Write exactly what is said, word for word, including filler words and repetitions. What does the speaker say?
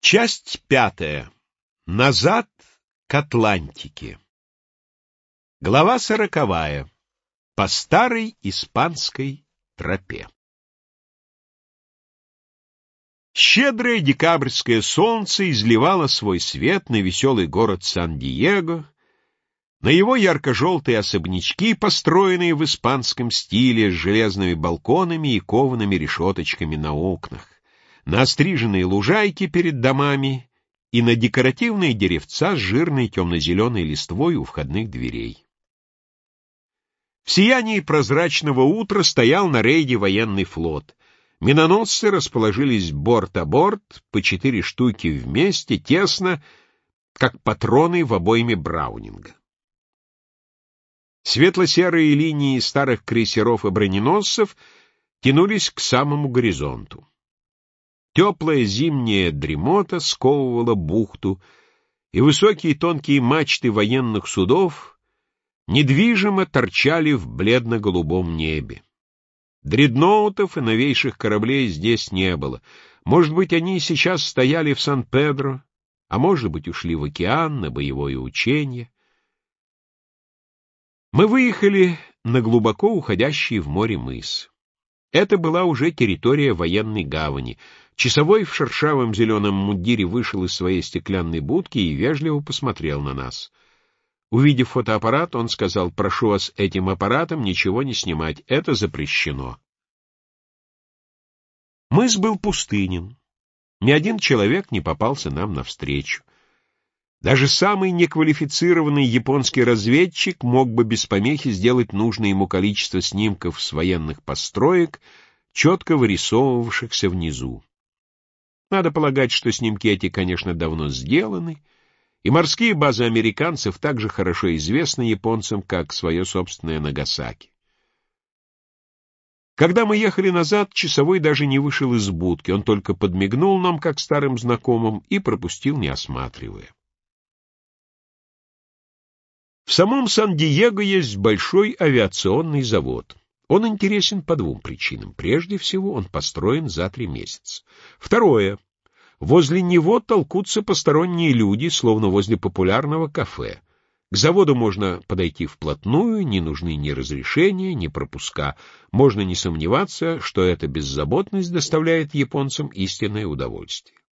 Часть пятая. Назад к Атлантике. Глава сороковая. По старой испанской тропе. Щедрое декабрьское солнце изливало свой свет на веселый город Сан-Диего, на его ярко-желтые особнячки, построенные в испанском стиле, с железными балконами и коваными решеточками на окнах, на остриженные лужайки перед домами и на декоративные деревца с жирной темно-зеленой листвой у входных дверей. В сиянии прозрачного утра стоял на рейде военный флот. Миноносцы расположились борт о борт, по четыре штуки вместе, тесно, как патроны в обойме Браунинга. Светло-серые линии старых крейсеров и броненосцев тянулись к самому горизонту. Теплая зимняя дремота сковывала бухту, и высокие тонкие мачты военных судов недвижимо торчали в бледно-голубом небе. Дредноутов и новейших кораблей здесь не было. Может быть, они сейчас стояли в Сан-Педро, а может быть, ушли в океан на боевое учение. Мы выехали на глубоко уходящий в море мыс. Это была уже территория военной гавани. Часовой в шершавом зеленом мундире вышел из своей стеклянной будки и вежливо посмотрел на нас. Увидев фотоаппарат, он сказал: «Прошу вас этим аппаратом ничего не снимать, это запрещено». Мыс был пустынен. Ни один человек не попался нам навстречу. Даже самый неквалифицированный японский разведчик мог бы без помехи сделать нужное ему количество снимков с военных построек, четко вырисовывавшихся внизу. Надо полагать, что снимки эти, конечно, давно сделаны, и морские базы американцев так же хорошо известны японцам, как свое собственное Нагасаки. Когда мы ехали назад, часовой даже не вышел из будки, он только подмигнул нам, как старым знакомым, и пропустил, не осматривая. В самом Сан-Диего есть большой авиационный завод. Он интересен по двум причинам. Прежде всего, он построен за три месяца. Второе. Возле него толкутся посторонние люди, словно возле популярного кафе. К заводу можно подойти вплотную, не нужны ни разрешения, ни пропуска. Можно не сомневаться, что эта беззаботность доставляет японцам истинное удовольствие.